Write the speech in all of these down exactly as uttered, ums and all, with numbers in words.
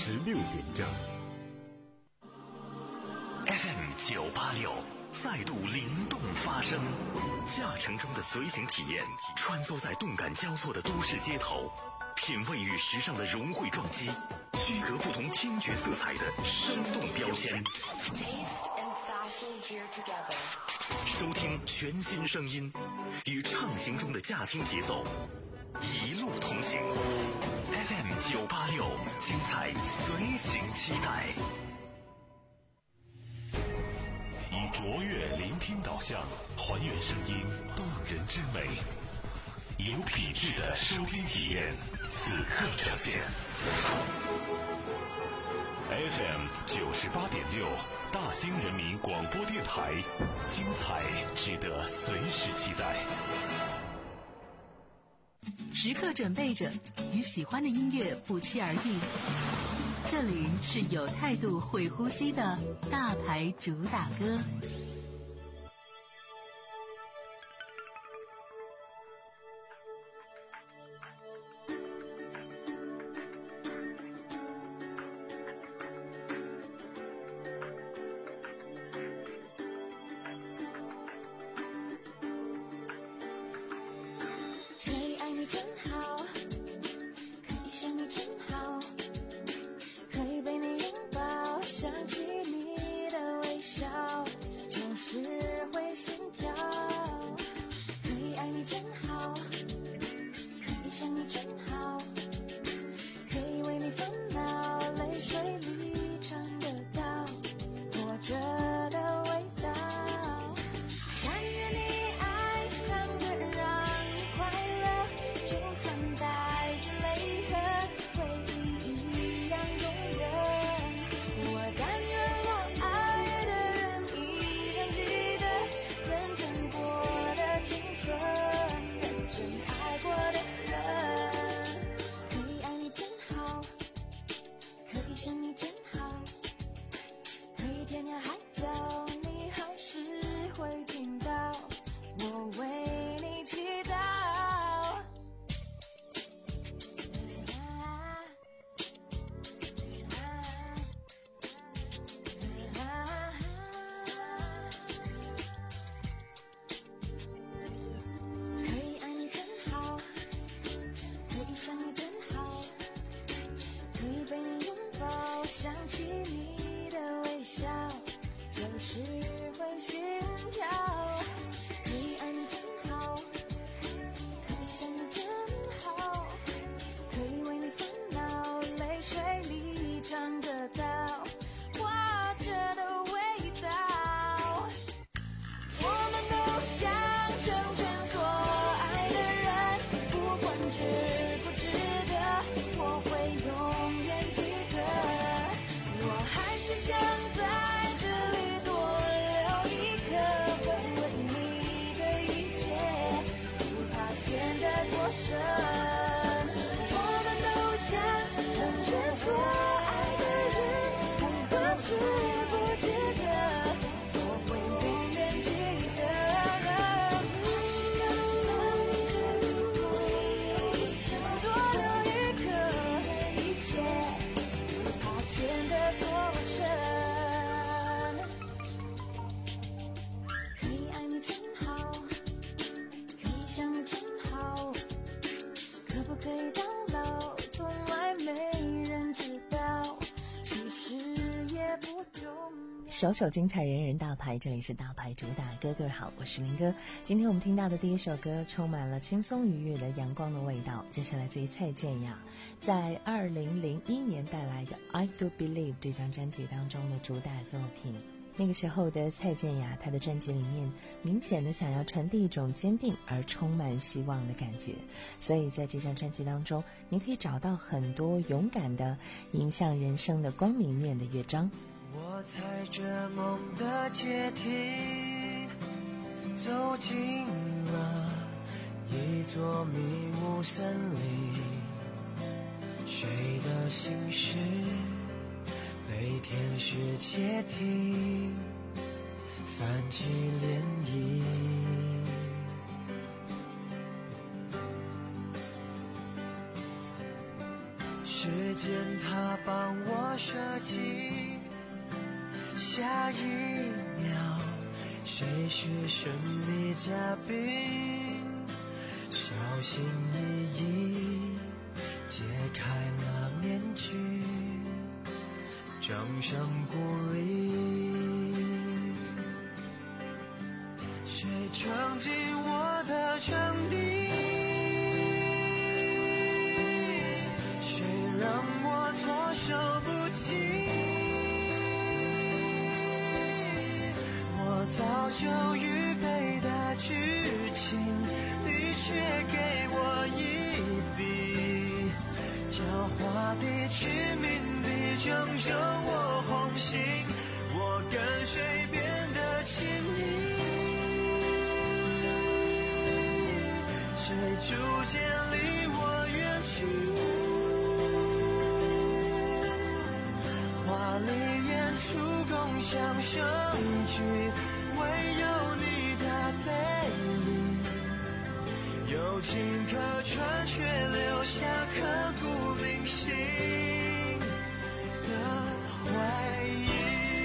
十六点整。 F M 九八六再度灵动发声，驾乘中的随行体验，穿梭在动感交错的都市街头，品味与时尚的融汇撞击，区隔不同听觉色彩的生动标签。收听全新声音，与畅行中的驾听节奏，一路同行。F M 九八六，精彩随行期待。以卓越聆听导向，还原声音动人之美，有品质的收听体验，此刻呈现。F M 九十八点六，大兴人民广播电台，精彩值得随时期待。 时刻准备着，与喜欢的音乐不期而遇。这里是有态度会呼吸的大牌主打歌。 首首精彩，人人大牌，这里是大牌主打歌。各位好，我是林哥。今天我们听到的第一首歌充满了轻松愉悦的阳光的味道，这是来自于蔡健雅在二零零一年带来的 I Do Believe 这张专辑当中的主打作品。那个时候的蔡健雅，她的专辑里面明显的想要传递一种坚定而充满希望的感觉，所以在这张专辑当中，你可以找到很多勇敢的迎向人生的光明面的乐章。 我踩着梦的阶梯，走进了一座迷雾森林，谁的心事被天使窃听，泛起涟漪。时间它他帮我设计，下一秒谁是神秘嘉宾，小心翼翼揭开了面具，掌声鼓励。谁闯进我的场地，谁让我措手不及，我早就预备的剧情，你却给我一笔，狡猾地致命地拯救我红心，我跟谁变得亲密，谁逐渐离我远去，华丽演出共享盛举，唯有你的背影有情可传，却留下刻骨铭心的回忆。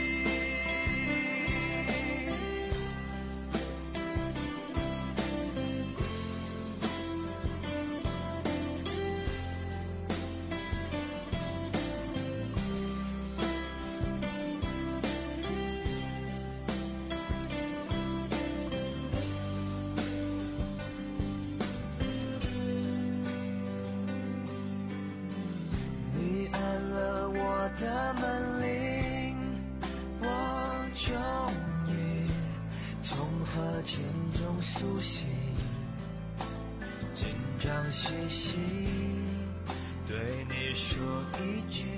的门铃，我终于从河潜中苏醒，紧张兮兮对你说一句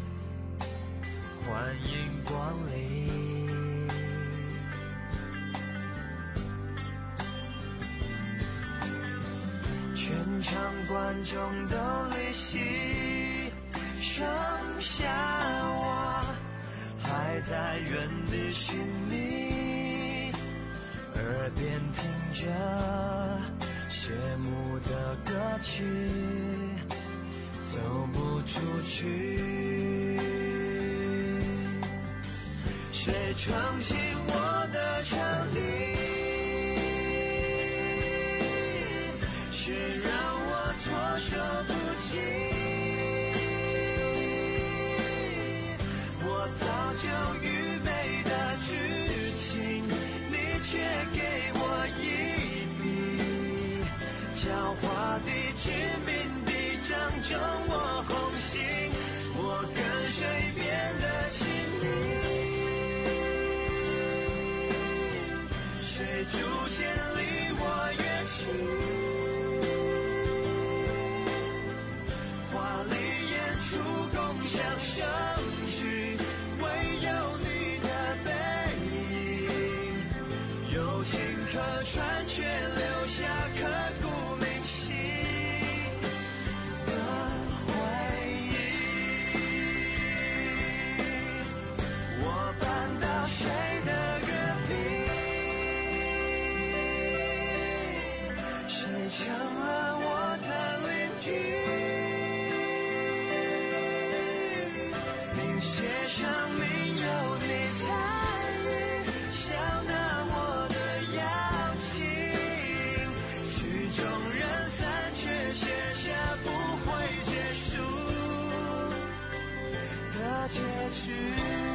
欢迎光临，全场观众都离席，剩下我还在原地寻觅，耳边听着谢幕的歌曲，走不出去。谁闯进我的场地，谁让我措手不及，就预备的剧情，你却给我一笔，狡猾地致命地正中我红心，我跟谁变得亲密，谁逐渐离我远去，华丽演出共享盛举，唯有你的背影有情可传，却留下刻骨铭心的回忆。我搬到谁的隔壁，谁成了我的邻居，写上名有你参与，笑纳我的邀请，曲终人散，却写下不会结束的结局。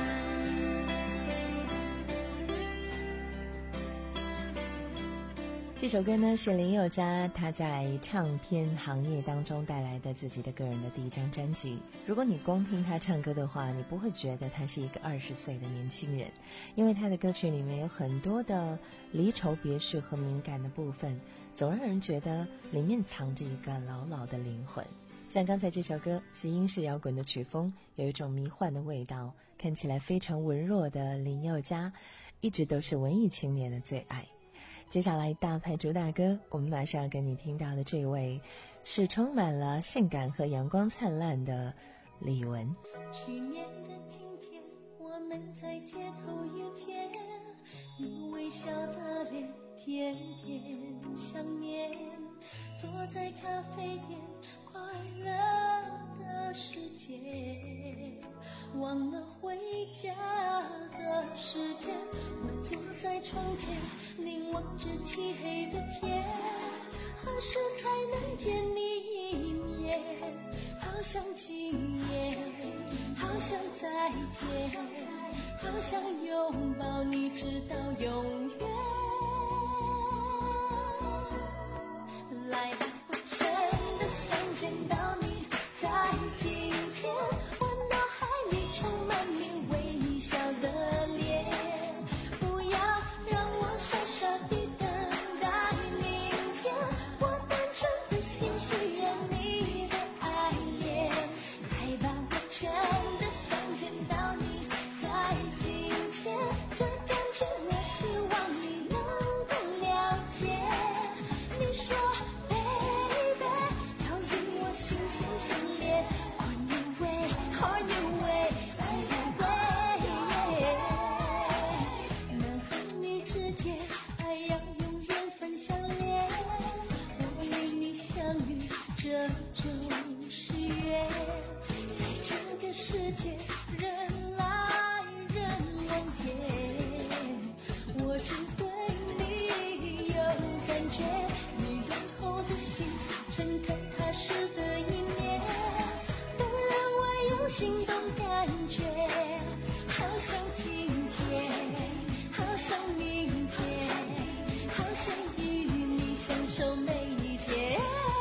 这首歌呢是林宥嘉他在唱片行业当中带来的自己的个人的第一张专辑。如果你光听他唱歌的话，你不会觉得他是一个二十岁的年轻人，因为他的歌曲里面有很多的离愁别绪和敏感的部分，总让人觉得里面藏着一个老老的灵魂。像刚才这首歌是英式摇滚的曲风，有一种迷幻的味道，看起来非常文弱的林宥嘉一直都是文艺青年的最爱。接下来大牌主打歌，我们马上要跟你听到的这位是充满了性感和阳光灿烂的李玟。 去年的今天，我们在街头遇见，你微笑的脸甜甜想念，坐在咖啡店快乐的世界，忘了回家的时间。我坐在床前，凝望着漆黑的天，何时才能见你一面？好想今夜，好想再见，好想拥抱你直到永远。来吧，我真的想见到你，在今天，我脑海里充满你微笑的脸。不要让我傻傻地等待明天，我单纯的心需要你的爱恋。来吧，我真的想见到你，在今天，这感觉我希望你能够了解。你说心心相连 On your way, on your way, on your way 男和女之间爱要永远分享恋，我与你相遇这就是缘。在这个世界人来人往间，我只对你有感觉，你敦厚的心，诚恳踏实的一面，都让我有心动感觉。好想今天，好想明天，好想与你相守每一天。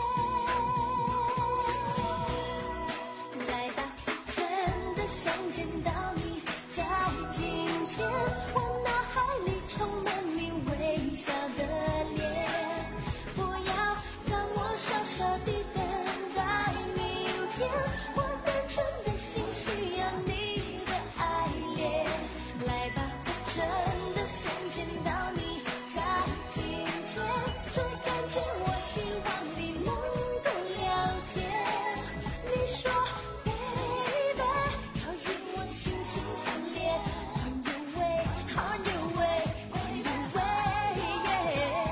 来吧，真的想见到你，在今天，我脑海里充满你微笑的脸。不要让我傻傻地等待明天，我单纯的心需要你的爱恋。来吧，我真的想见到你，在今天，这感觉我希望你能够了解。你说 baby， 靠近我心心相连 On your way, on your way, on your way, yeah。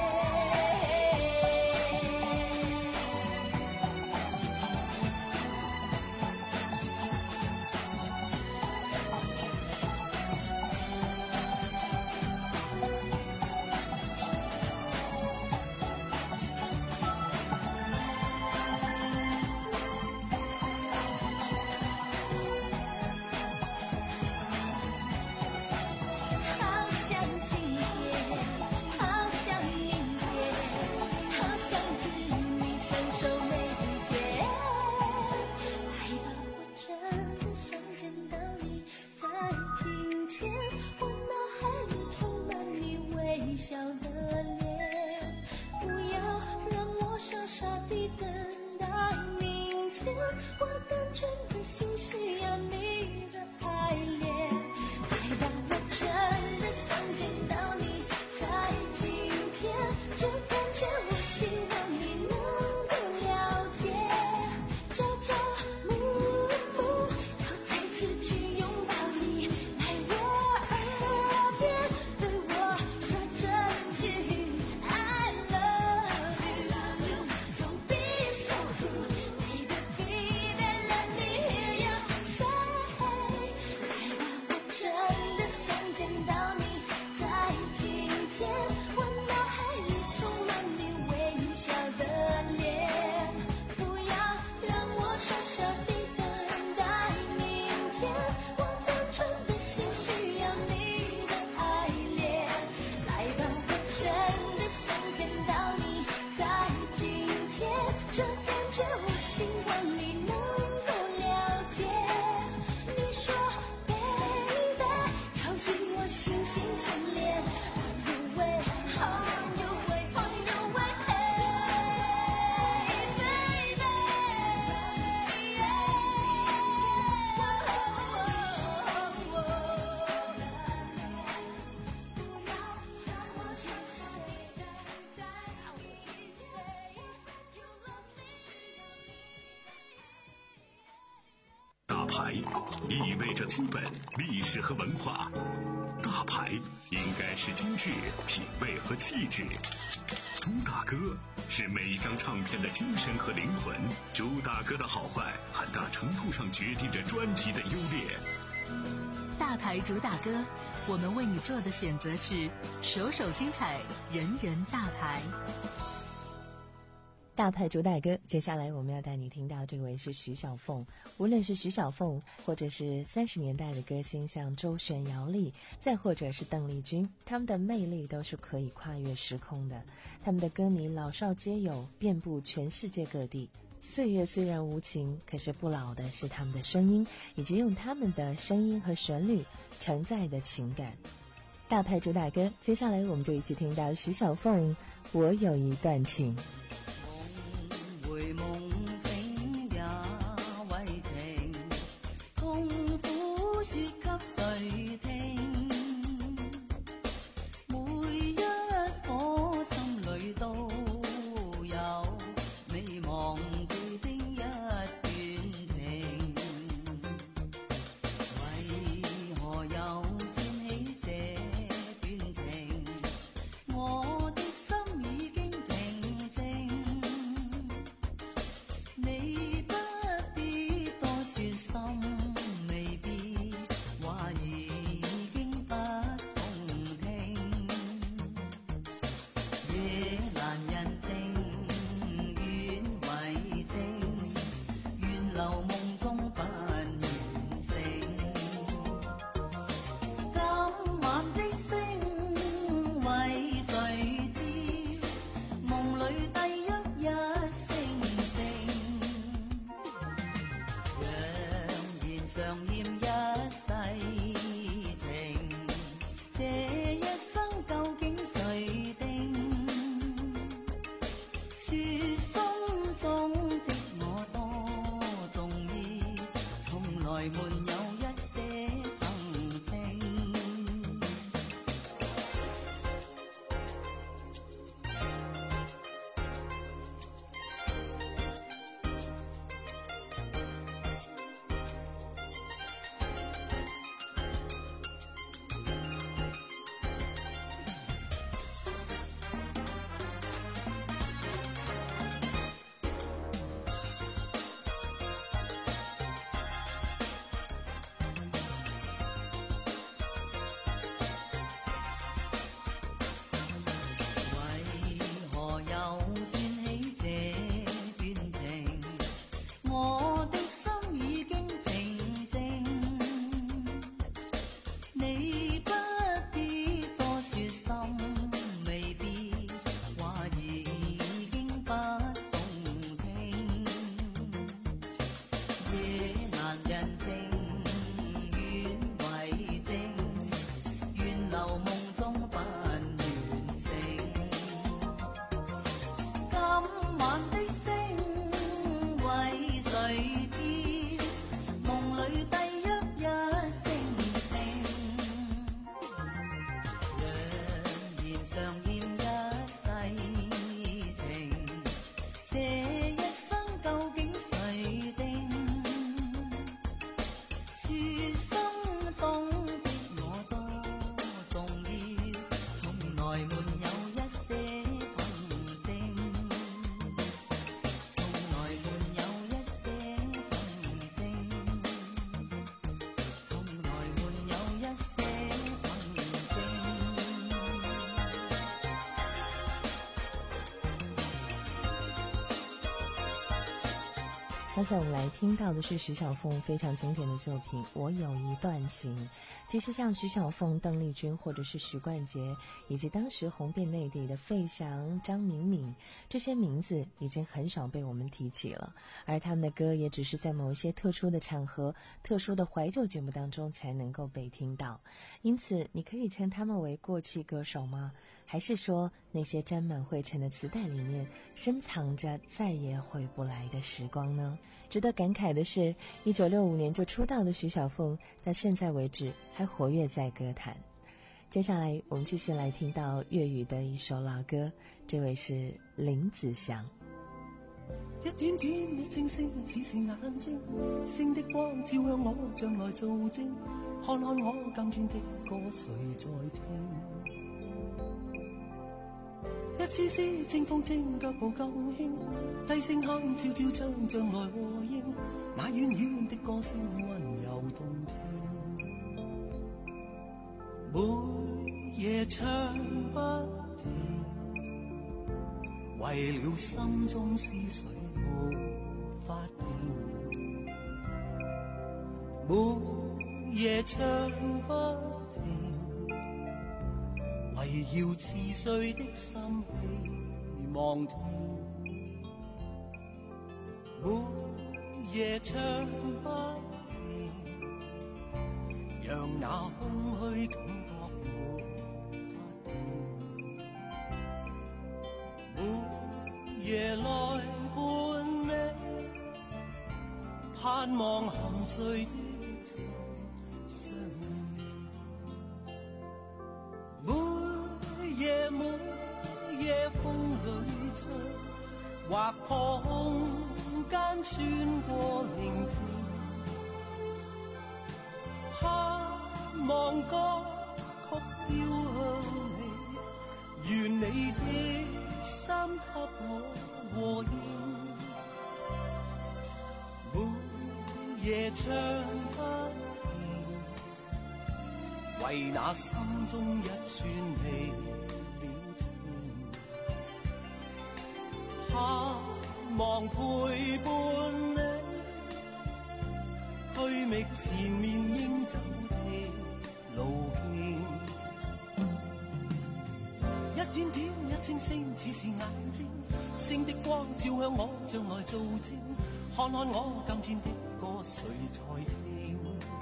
好想今天，好想明天，好想与你相守每一天。来吧，我真的想见到你，在今天，我脑海里充满你微笑的脸。不要让我傻傻地等待明天，我单纯的心需要你的爱恋。来吧，我真的想见到你，在今天，这感觉我希望你能够了解。朝朝暮暮，要再次去拥抱你，来我耳边对我说这句 I love you。 Don't be so cruel, baby, baby, let me hear you say。 来吧，我真的想见到你，在今天，我脑海里充满你微笑的脸。不要让我傻傻地等待明天，我单纯的心需要你的爱恋。来吧，我真的想见到你，在今天，这感觉我希望你能够了解。你说 baby， 靠近我心心相连 On your way, on your way, on your way, baby, yeah。 不要让我傻傻地等待你 say you love me。 大牌意味着资本、历史和文化，大大牌应该是精致、品味和气质。朱大哥是每一张唱片的精神和灵魂，朱大哥的好坏很大程度上决定着专辑的优劣。 大牌主打歌，我们为你做的选择是首首精彩，人人大牌。 大牌主打歌，接下来我们要带你听到这位是徐小凤。无论是徐小凤，或者是三十年代的歌星像周璇、姚丽，再或者是邓丽君，他们的魅力都是可以跨越时空的。他们的歌迷老少皆有，遍布全世界各地。岁月虽然无情，可是不老的是他们的声音，以及用他们的声音和旋律承载的情感。大牌主打歌，接下来我们就一起听到徐小凤《我有一段情》。 回夢醒也為情，痛苦說給誰聽？每一顆心裏都有未忘記的一段情，為何又算起這段情？我的心已經平靜。你不必多說心未必，話兒已經不動聽。夜闌人靜，願為證，願留夢中不完成。今晚的星為誰知？夢裏低泣一聲。常念一世情，這一生究竟誰定？說心中的我多重要，從來沒有一些憑證。 刚才我们来听到的是徐小凤非常经典的作品《我有一段情》。其实像徐小凤、邓丽君或者是许冠杰，以及当时红遍内地的费翔、张敏敏，这些名字已经很少被我们提起了，而他们的歌也只是在某一些特殊的场合、特殊的怀旧节目当中才能够被听到。因此你可以称他们为过气歌手吗？还是说那些沾满灰尘的磁带里面深藏着再也回不来的时光呢？值得感慨的是，一九六五年就出道的徐小凤到现在为止还活跃在歌坛。接下来我们继续来听到粤语的一首老歌，这位是林子祥。 一點點的星星，似是眼睛，星的光照向我，將來做證。 看看我今天的歌誰在聽？一絲絲清風正腳步更輕，低聲哼悄悄唱將來和應，那遠遠的歌聲溫柔動聽。每夜唱不停，為了心中思緒無法平。每夜唱不停，圍繞似碎的心希望聽。每夜唱不停，讓那空虛感覺無法停。每夜來伴你，盼望含睡的心相依。每夜每夜風裏吹，劃破空間穿過寧靜，盼望歌曲飄向你，願你的心給我和應。每夜唱不停，為那心中一串微表情，盼望陪伴你，去覓前面應走的路徑。一點點一星星似是眼睛，星的光照向我，將來做證，看看我今天的歌誰在聽？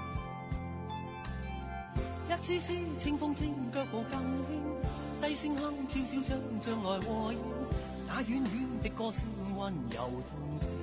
一絲絲清風正腳步更輕，低聲哼悄悄唱將來和應，那遠遠的歌聲溫柔動聽。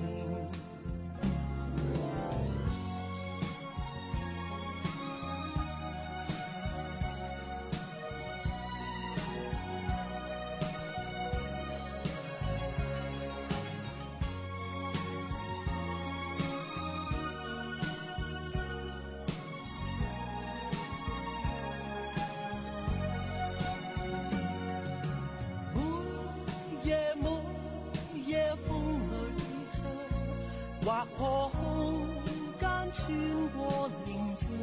劃破空間穿過寧靜，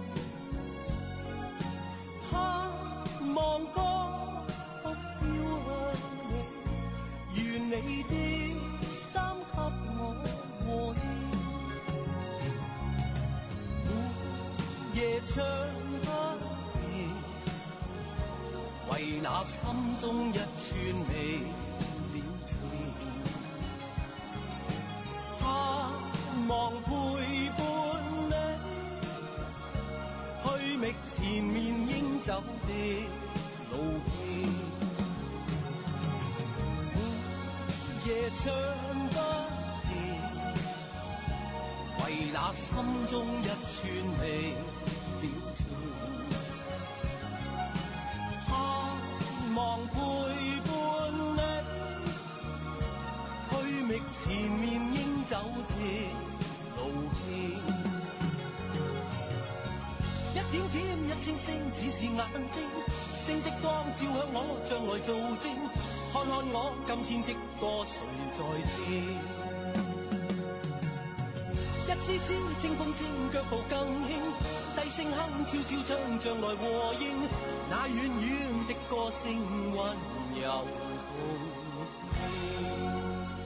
盼望歌曲飄向你，願你的心給我和應。每夜唱不停，為那心中一串微表情，望陪伴你，去覓前面應走的路徑。每夜唱不停，為那心中一串微表情，盼望陪伴你，去覓前面應走的一點點一星星似是眼睛，星的光照向我，將來做證，看看我今天的歌誰在聽？一絲絲清風正腳步更輕，低聲哼悄悄唱將來和應，那遠遠的歌聲溫柔動聽。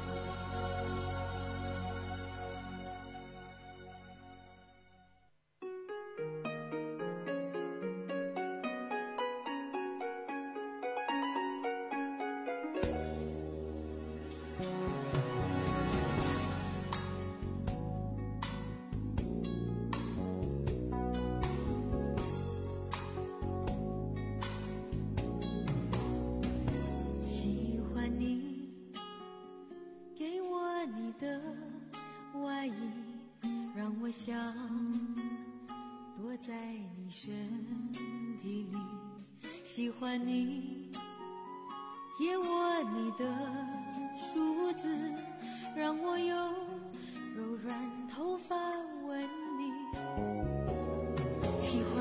我想躲在你身体里，喜欢你，借我你的梳子，让我用柔软头发吻你，喜欢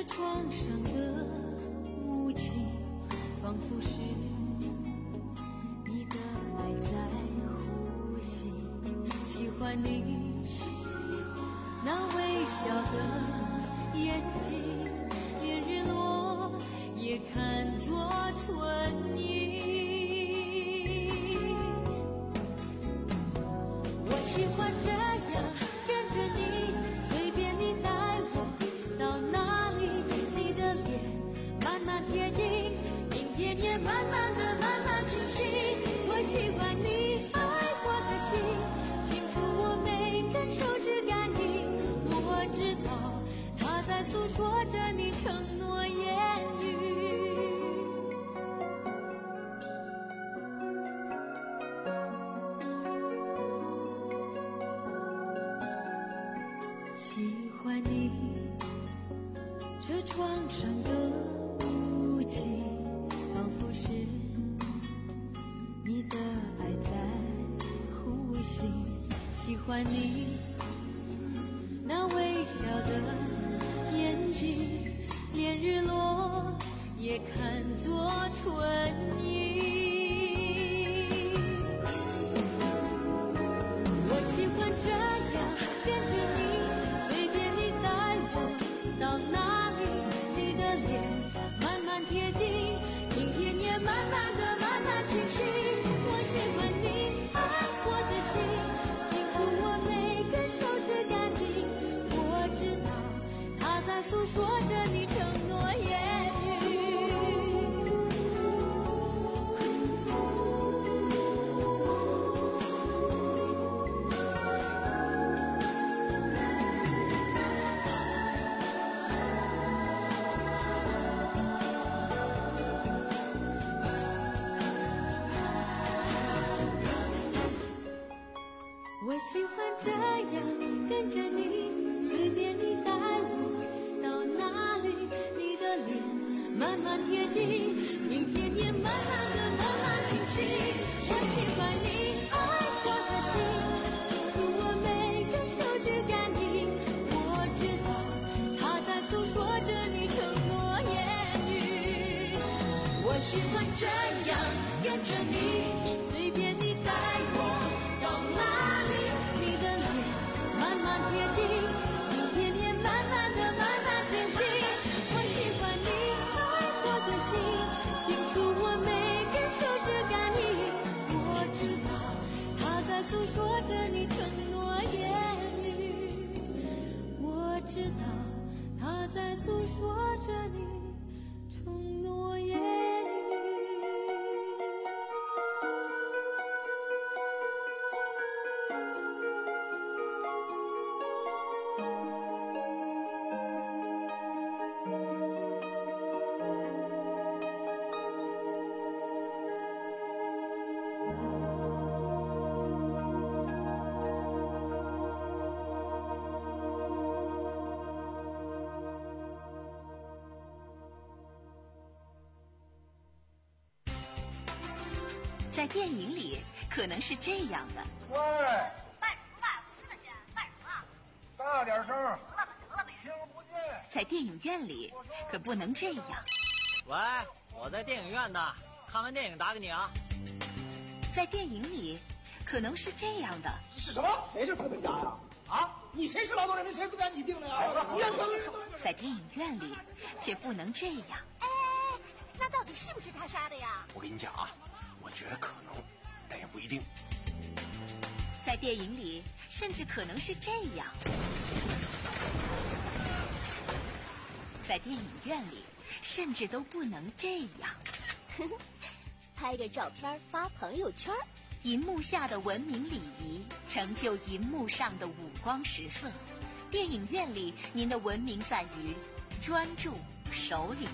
床上的雾气，仿佛是你的爱在呼吸。喜欢你那微笑的眼睛，连日落也看作春意。我喜欢这样跟着你，随便你带我到哪里，你的脸慢慢贴近，明天也慢慢的慢慢清晰。我喜欢你爱我的心，轻触我每根手指感应，我知道它在诉说着你承诺言语。喜欢你这床上的雾气，仿佛是你的爱在呼吸。喜欢你那微笑的眼睛，连日落也看作春意。我喜欢这样跟着你，随便你带我到哪里，你的脸慢慢贴近，明天也慢慢的慢慢清晰。我喜欢你爱我的心，轻触我每根手指感应，我知道它在诉说着你承诺言语。我喜欢这样跟着你，随便你带我到哪里，你的脸慢慢贴近，明天也慢慢的慢慢清晰。我喜欢你爱我的心，轻触我每根手指感应，我知道它在诉说着你承诺言语。我喜欢这样跟着你，随便你带我到哪里，你的脸慢慢贴近，明天也慢慢的慢慢清晰。我喜欢你爱我的心，轻触我每根手指感应，我知道它在诉说着你承诺言语，我知道它在诉说着你承诺言语。 在电影里可能是这样的， 喂， 卖什么卖？我听得见，卖什么？ 大点声， 得了吧，得了呗。 听不见。 在电影院里可不能这样。 喂，我在电影院呢，看完电影打给你啊。 在电影里可能是这样的。 是什么？谁是资本家呀？啊，你谁是劳动人民？谁资本家你定的呀？你要等人。 在电影院里却不能这样。 哎，那到底是不是他杀的呀？ 我跟你讲啊，我觉得可能，但也不一定。 在电影里甚至可能是这样。在电影院里甚至都不能这样。 拍个照片发朋友圈。 银幕下的文明礼仪成就银幕上的五光十色。电影院里您的文明在于专注守礼。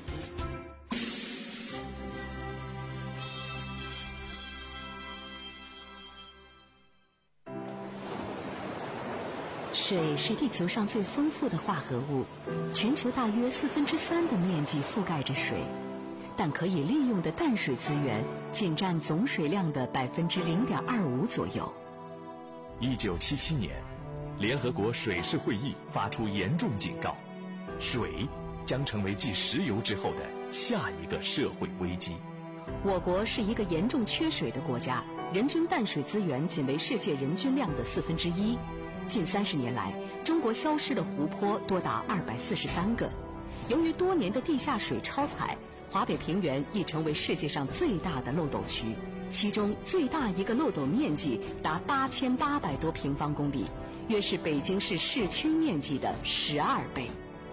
水是地球上最丰富的化合物，全球大约四分之三的面积覆盖着水，但可以利用的淡水资源仅占总水量的百分之零点二五左右。 一九七七年，联合国水事会议发出严重警告：水将成为继石油之后的下一个社会危机。 我国是一个严重缺水的国家，人均淡水资源仅为世界人均量的四分之一。近三十年来，中国消失的湖泊多达二百四十三个。由于多年的地下水超采，华北平原已成为世界上最大的漏斗区，其中最大一个漏斗面积达八千八百多平方公里，约是北京市市区面积的十二倍。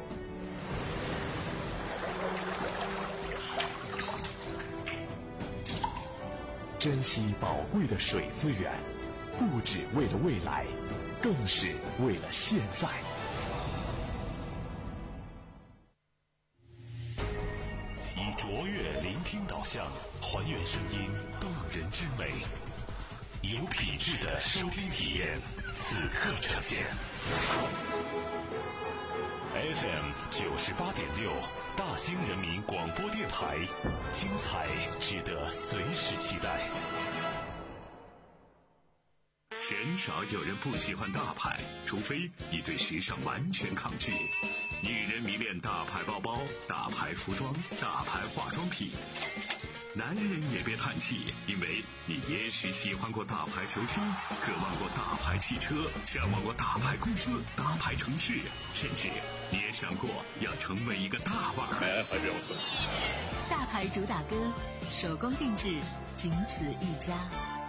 珍惜宝贵的水资源，不只为了未来，更是为了现在。 以卓越聆听导向，还原声音动人之美，有品质的收听体验，此刻呈现。F M 九十八点六，大兴人民广播电台，精彩值得随时期待。 鲜少有人不喜欢大牌，除非你对时尚完全抗拒。女人迷恋大牌包包、大牌服装、大牌化妆品。男人也别叹气，因为你也许喜欢过大牌球星，渴望过大牌汽车，向往过大牌公司、大牌城市，甚至你也想过要成为一个大腕儿。 大牌主打歌，手工定制，仅此一家。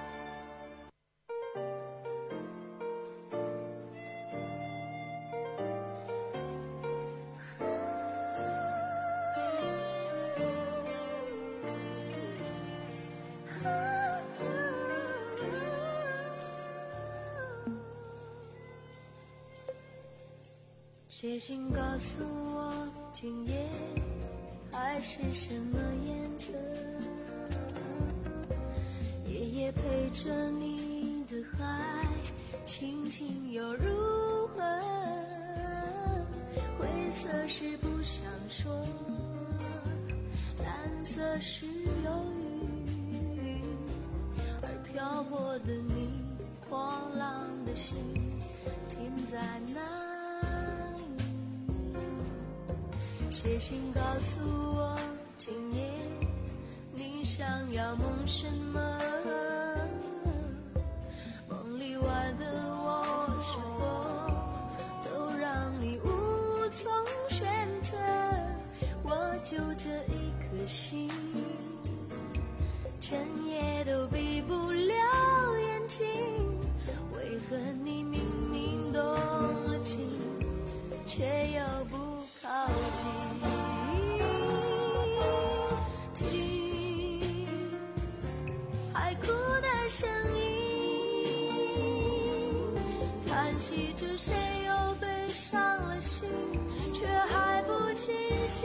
写信告诉我，今夜海是什么颜色？夜夜陪着你的海，心情又如何？灰色是不想说，蓝色是忧郁，而漂泊的你，狂浪的心停在哪？写信告诉我，今夜你想要梦什么？梦里外的我是否都让你无从选择？我就这一颗心，整夜都闭不了眼睛，为何你明明动了情，却又不靠近？海哭的声音，叹息着谁又被伤了心，却还不清晰。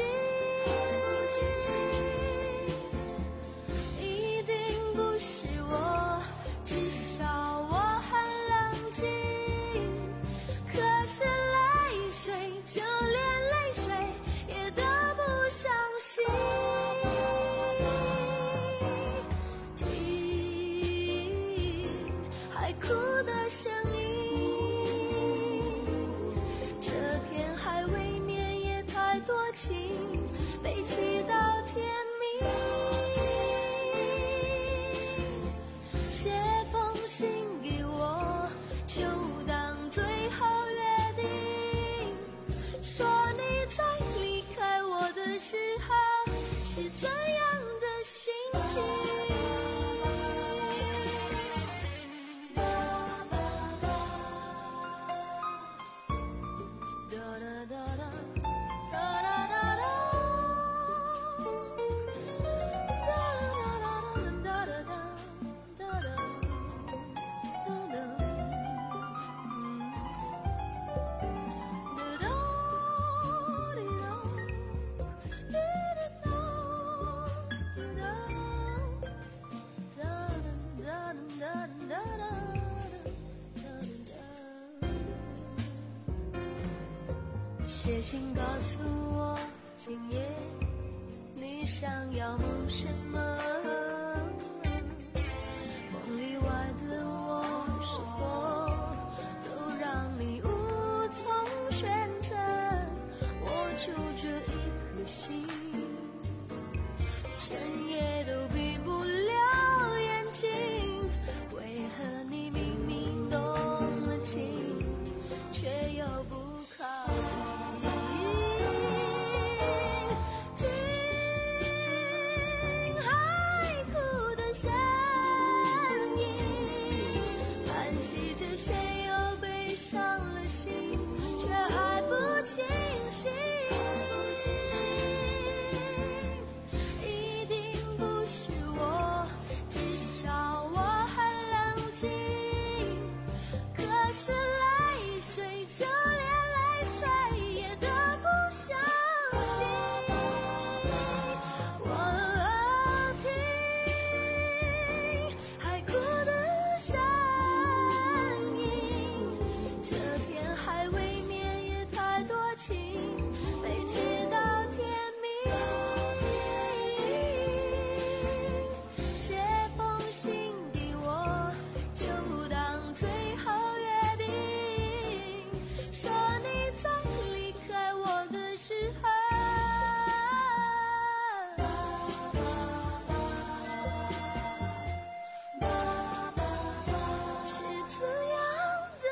一定不是我，至少我很冷静。可是泪水，就连泪水也得不上心。哭的声音，这片海未免也太多情，悲泣到天明。写封信给我，就当最后约定，说你在离开我的时候是怎样的心情。写信告诉我，今夜你想要梦什么？梦里外的我是否都让你无从选择？我就这一清醒，一定不是我，至少我很冷静。可是泪水就连泪水也得不相信，我听海哭的声音，这片海未免也太多情，被记到天明。写封信给我，就当最后约定，说你在离开我的时候，是怎样的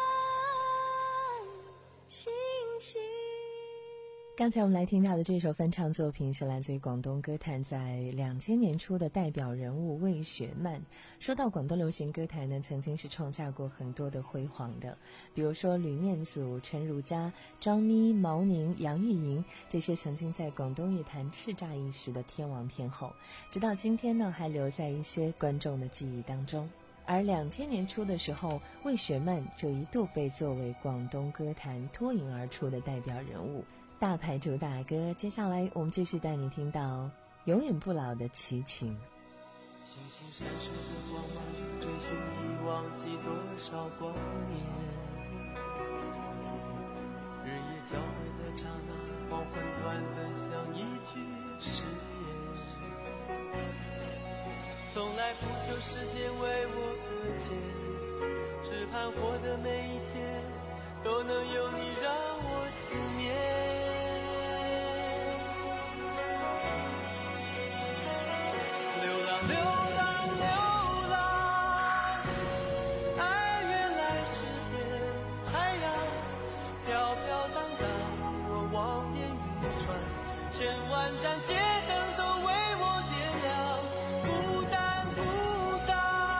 心情。 刚才我们来听到的这首翻唱作品是来自于广东歌坛在两千年初的代表人物魏雪曼。说到广东流行歌坛呢，曾经是创下过很多的辉煌的，比如说吕念祖、陈如嘉、张咪、毛宁、杨钰莹，这些曾经在广东乐坛叱咤一时的天王天后，直到今天呢，还留在一些观众的记忆当中。而两千年初的时候，魏雪曼就一度被作为广东歌坛脱颖而出的代表人物。大牌主打歌，接下来我们继续带你听到永远不老的齐秦。 星星闪烁的光芒，追寻已忘记多少光年。日夜交汇的刹那，黄昏短得像一句誓言。从来不求时间为我搁浅，只盼活的每一天都能有你让我思念。流浪流浪流浪，爱原来是片海洋，飘飘荡荡，我望眼欲穿，千万盏街灯都为我点亮。孤单孤单，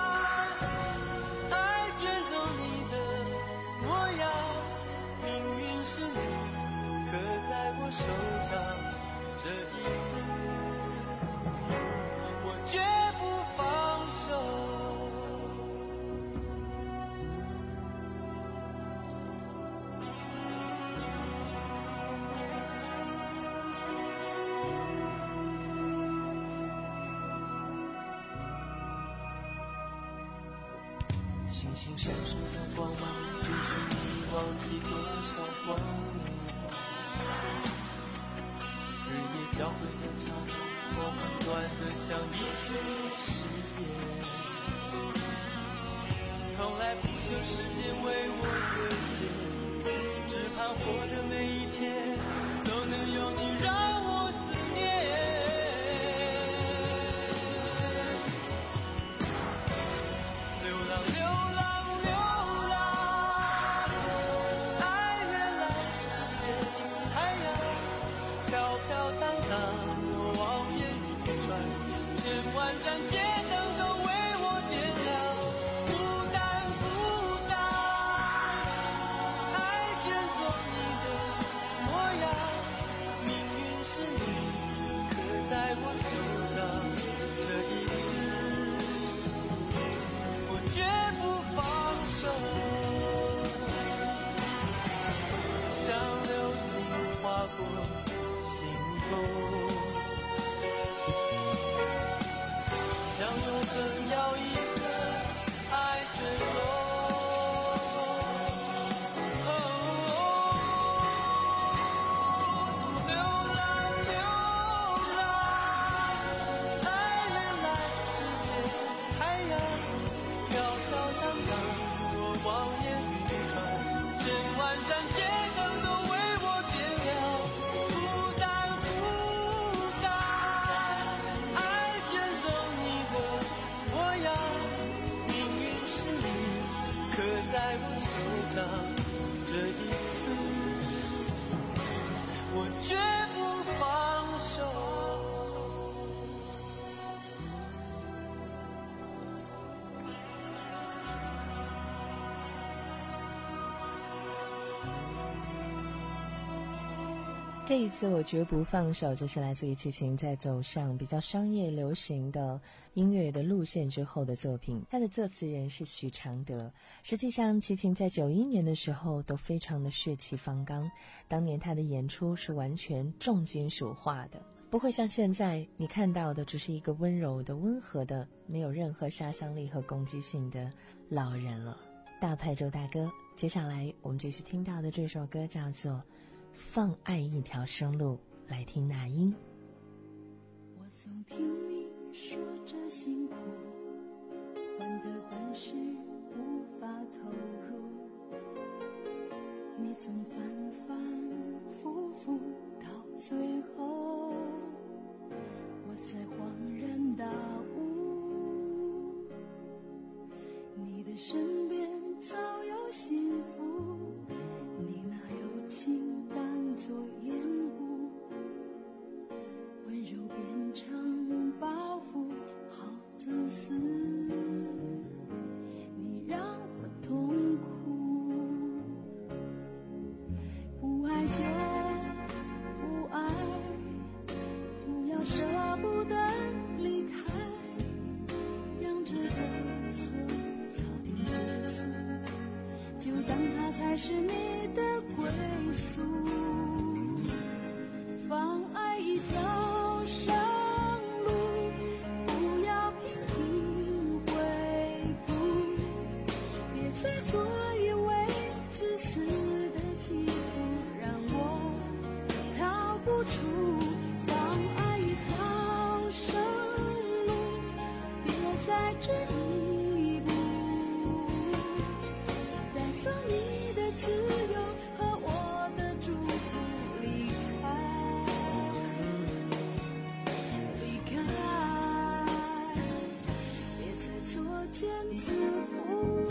爱卷走你的模样，命运是你刻在我手掌，这一次我绝不放手。星星闪烁的光芒，追寻你忘记多少光年。日夜交汇的刹那，我们短得像一句誓言。从来不求时间为我搁浅，只盼活的每一天都能有你让我思念。流浪流浪流浪，爱原来是片海洋，飘飘荡荡，我望眼欲穿，千万盏街灯都为我点亮。孤单孤单，爱卷走你的这一次我绝不放手，这是来自于齐秦在走上比较商业流行的音乐的路线之后的作品。他的作词人是许常德。实际上齐秦在九一年的时候都非常的血气方刚，当年他的演出是完全重金属化的，不会像现在你看到的只是一个温柔的温和的没有任何杀伤力和攻击性的老人了。大派周大哥，接下来我们继续听到的这首歌叫做放爱一条生路，来听那英。 我总听你说着辛苦，患得患失无法投入，你总反反复复，到最后我才恍然大悟，你的身边早有幸福，你哪有情当作掩护，温柔变成包袱，好自私，你让我痛苦。不爱就不爱，不要舍不得离开，让这个错早点结束，就当它才是你的归宿。放爱一条生路，不要频频回顾，别再做一位自私的企图，让我逃不出。放爱一条生路，别再执一步，带走你的自由和我的祝福，离开，离开，别再作茧自缚。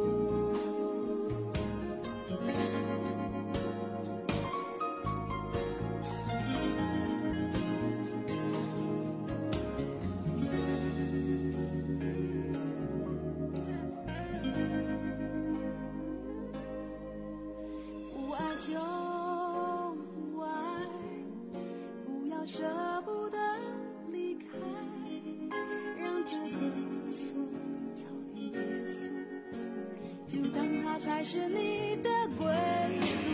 不爱就不爱，不要舍不得离开，让这个错早点结束，就当它才是你的归宿。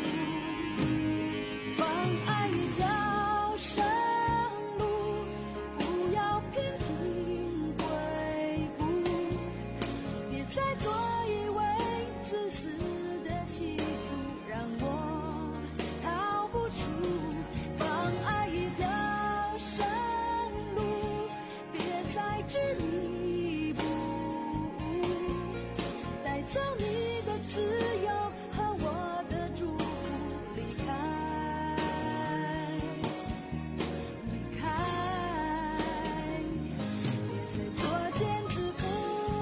放爱一条生路，不要频频回顾，别再做一位自私的企图，让我逃不出。放爱一条生路，别再执一步，带走你的自由和我的祝福，离开，离开，别再作茧自缚。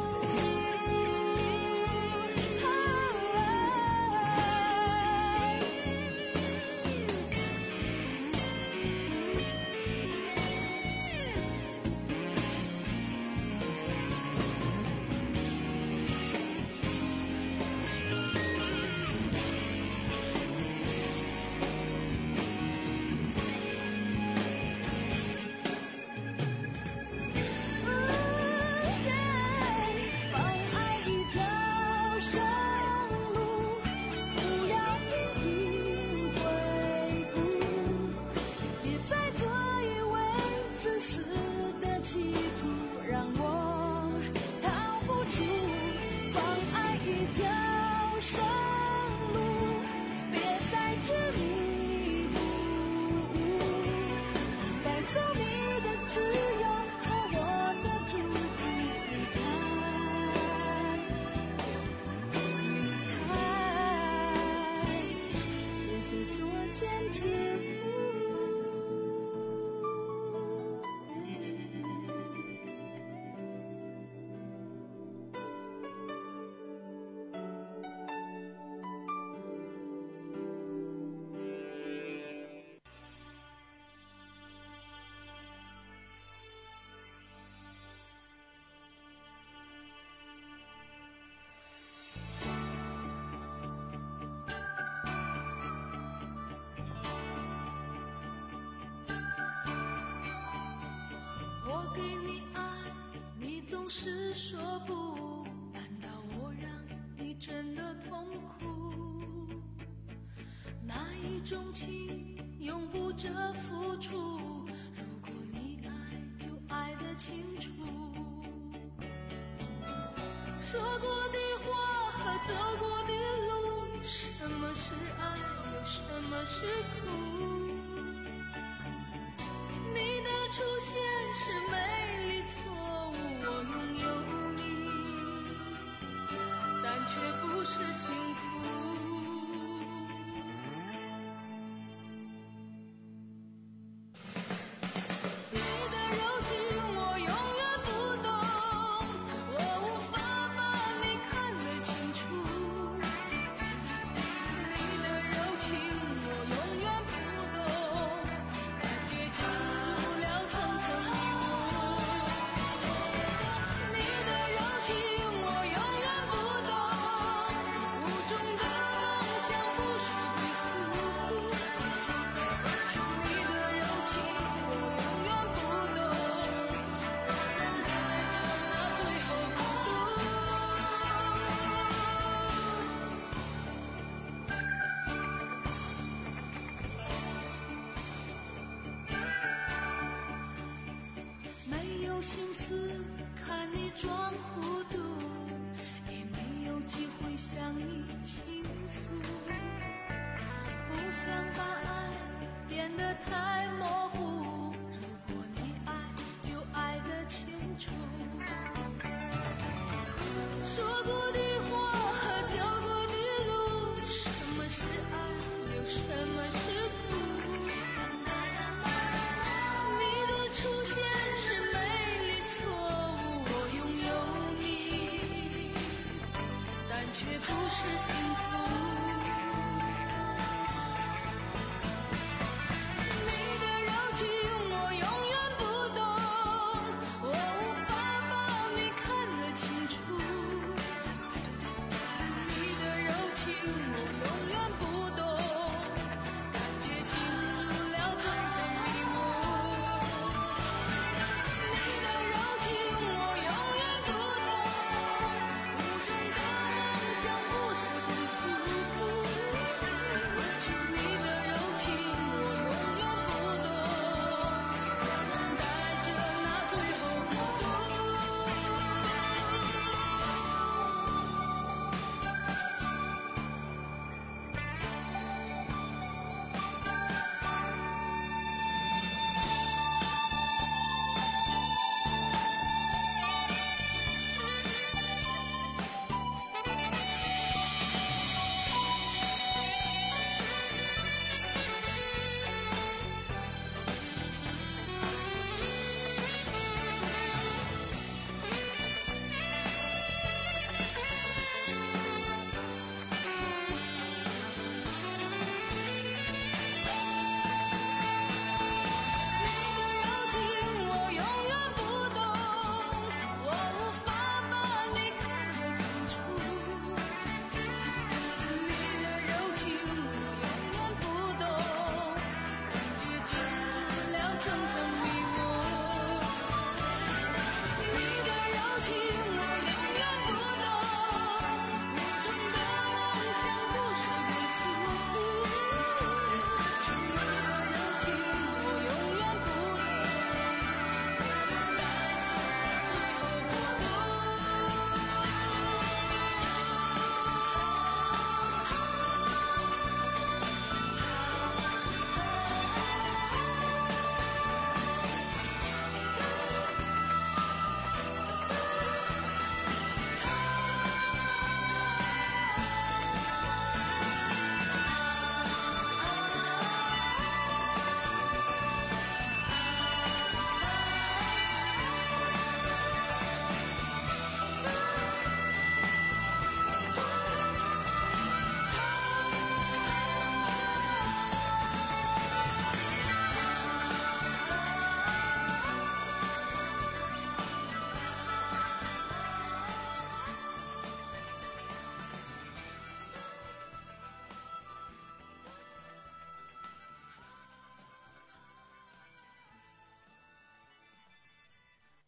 放爱一条生路，不要频频回顾，别再做一位自私的企图，让我逃不出。放爱一条生路，别再执迷途，带走你的自由和我的祝福，离开，离开，别再作茧自缚。 总是说不，难道我让你真的痛苦？那一种情永不折付出，如果你爱就爱得清楚。说过的话和走过的路，什么是爱又什么是苦？你的出现是美丽错误，我拥有你，但却不是幸福。你的柔情我永远不懂，我无法把你看得清楚。你的柔情我永远不懂，感觉进入了层层迷雾。你的柔情我永远不懂，无中的梦想不是归宿。你的柔情我永远不懂，让人带着那最后孤独。没有心思看你装糊涂，也没有机会向你倾诉。不想把爱变得太模糊，如果你爱就爱得清楚。说过的话和走过的路，什么是爱又什么是苦？你的出现是美丽错误，我拥有你，但却不是幸福。你的柔情我永远不懂，我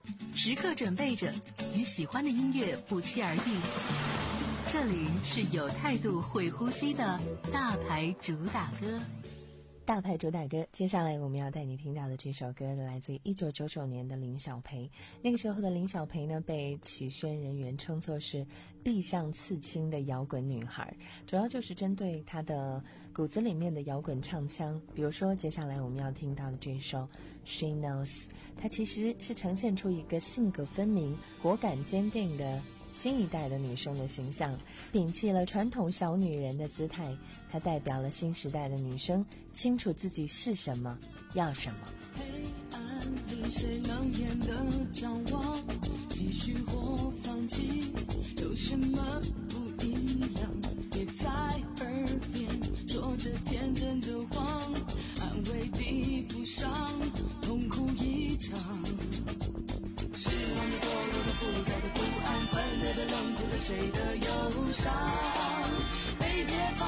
时刻准备着与喜欢的音乐不期而遇。这里是有态度会呼吸的大牌主打歌。 大牌主打歌，接下来我们要带你听到的这首歌来自于一九九九年的林小培。那个时候的林小培呢，被启宣人员称作是臂上刺青的摇滚女孩，主要就是针对她的骨子里面的摇滚唱腔。比如说接下来我们要听到的这首 She Knows， 它其实是呈现出一个性格分明、果敢坚定的新一代的女生的形象，摒弃了传统小女人的姿态，她代表了新时代的女生清楚自己是什么，要什么。 黑暗里谁能也能张望，继续或放弃，有什么不一样？别在耳边说着天真的谎，安慰比不上痛苦一场。失望的、堕落的、复杂的、不安、分裂的、冷酷的，谁的忧伤被解放？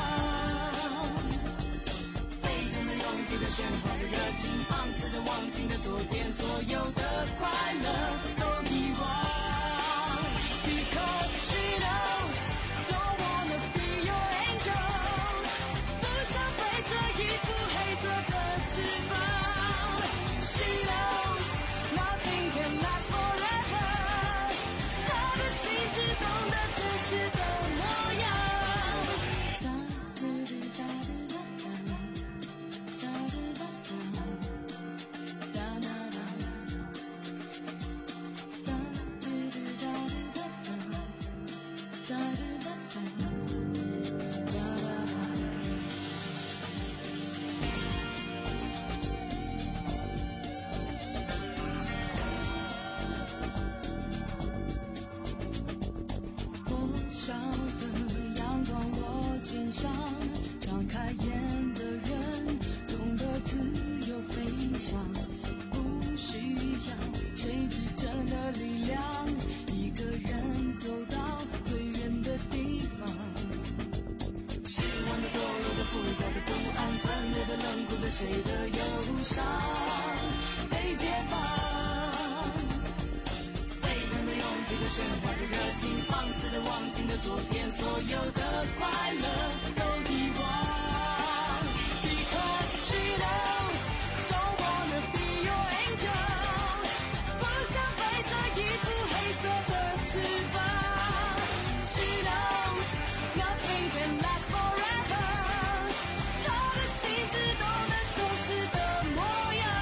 沸腾的、拥挤的、喧哗的、热情，放肆的、忘情的，昨天所有的快乐都遗忘。Because she knows, don't wanna be your angel， 不想背着一副黑色的翅膀。She knows nothing can last forever， 她的心只懂得真实的模样。小的阳光落肩上，张开眼的人懂得自由飞翔，不需要谁支撑的力量，一个人走到最远的地方。失望的、堕落的、复杂的、不安、分裂的、冷酷的，谁的忧伤被解放？拥挤的、喧哗的、热情，放肆的、忘情的，昨天所有的快乐都遗忘。Because she knows, don't wanna be your angel， 不想背着一副黑色的翅膀。She knows nothing can last forever， 她的心只懂得真实的模样。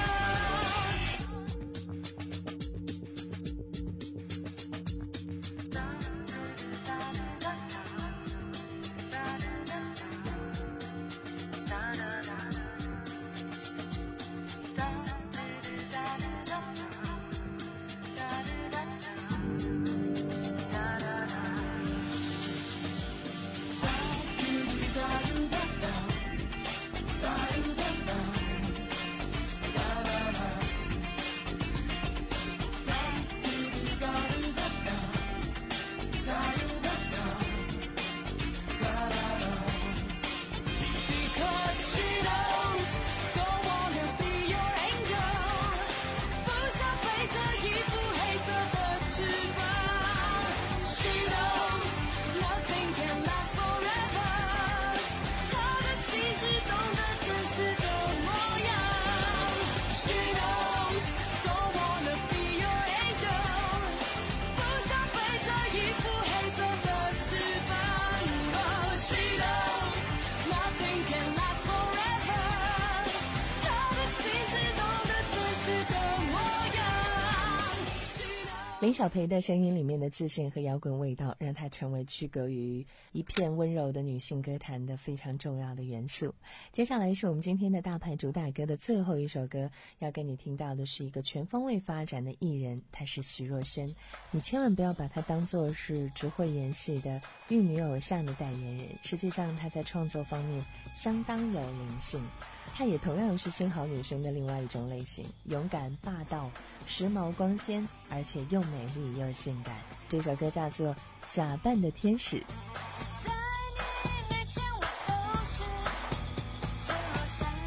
林小培的声音里面的自信和摇滚味道，让她成为区隔于一片温柔的女性歌坛的非常重要的元素。接下来是我们今天的大牌主打歌的最后一首歌，要跟你听到的是一个全方位发展的艺人，她是徐若瑄。你千万不要把她当作是只会演戏的玉女偶像的代言人，实际上她在创作方面相当有灵性。她也同样是新好女生的另外一种类型，勇敢霸道，时髦光鲜，而且又美丽又性感。这首歌叫做《假扮的天使》。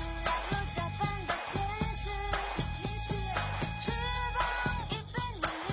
翅膀已被你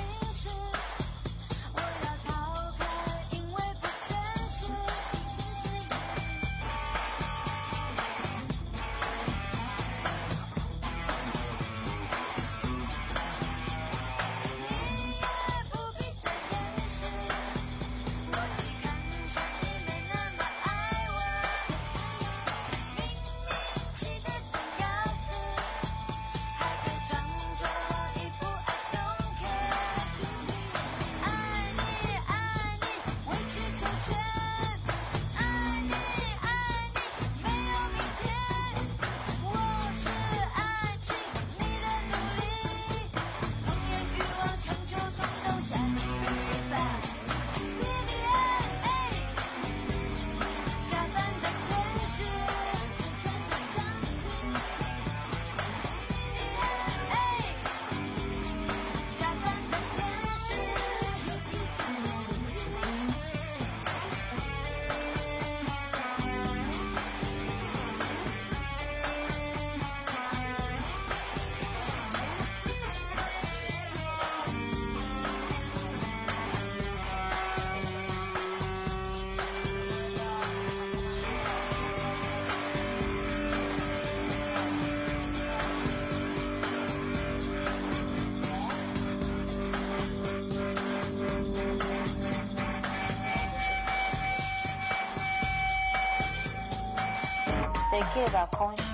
できれば今週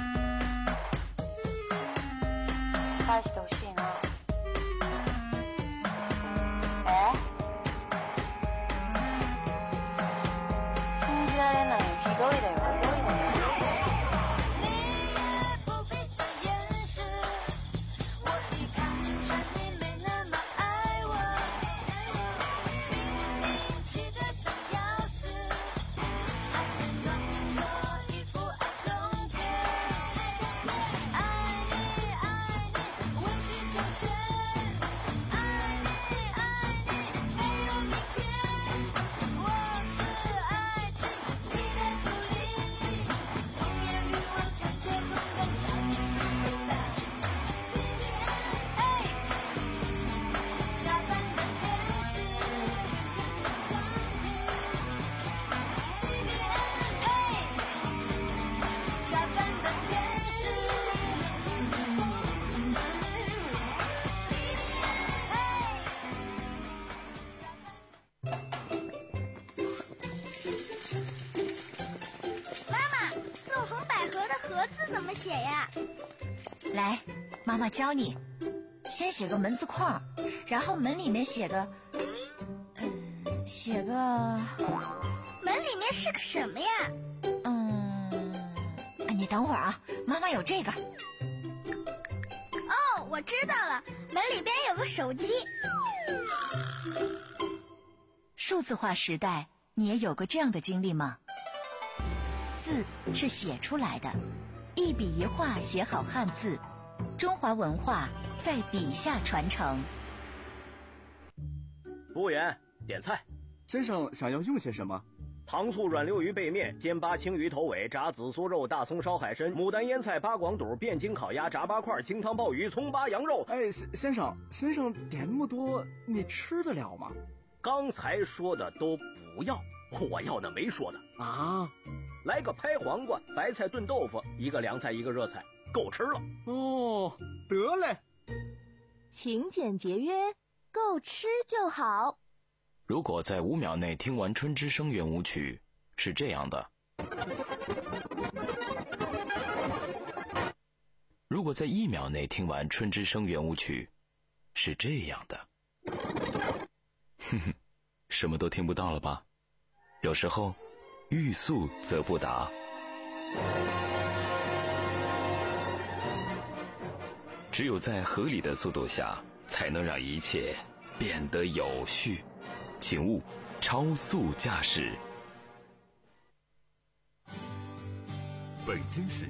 返してほしいな。え？信じられないよ、ひどいだよ。 怎么写呀？ 来，妈妈教你。先写个门字框，然后门里面写个，嗯，写个。 门里面是个什么呀？ 嗯，你等会儿啊，妈妈有这个。 哦，我知道了，门里边有个手机。 数字化时代，你也有过这样的经历吗？字是写出来的。一笔一画写好汉字，中华文化在笔下传承。 服务员，点菜。 先生想要用些什么？ 糖醋软溜鱼背面、煎八青鱼头尾、炸紫苏肉、大葱烧海参、牡丹腌菜、八广肚、汴京烤鸭、炸八块、清汤鲍鱼、葱八羊肉。 哎，先生，先生点那么多，你吃得了吗？ 刚才说的都不要，我要的没说的啊。 来个拍黄瓜，白菜炖豆腐，一个凉菜一个热菜，够吃了。 哦，得嘞。 勤俭节约，够吃就好。 如果在五秒内听完《春之声》圆舞曲，是这样的；如果在一秒内听完《春之声》圆舞曲，是这样的。哼哼，什么都听不到了吧？有时候欲速则不达。只有在合理的速度下，才能让一切变得有序。请勿超速驾驶。 北京市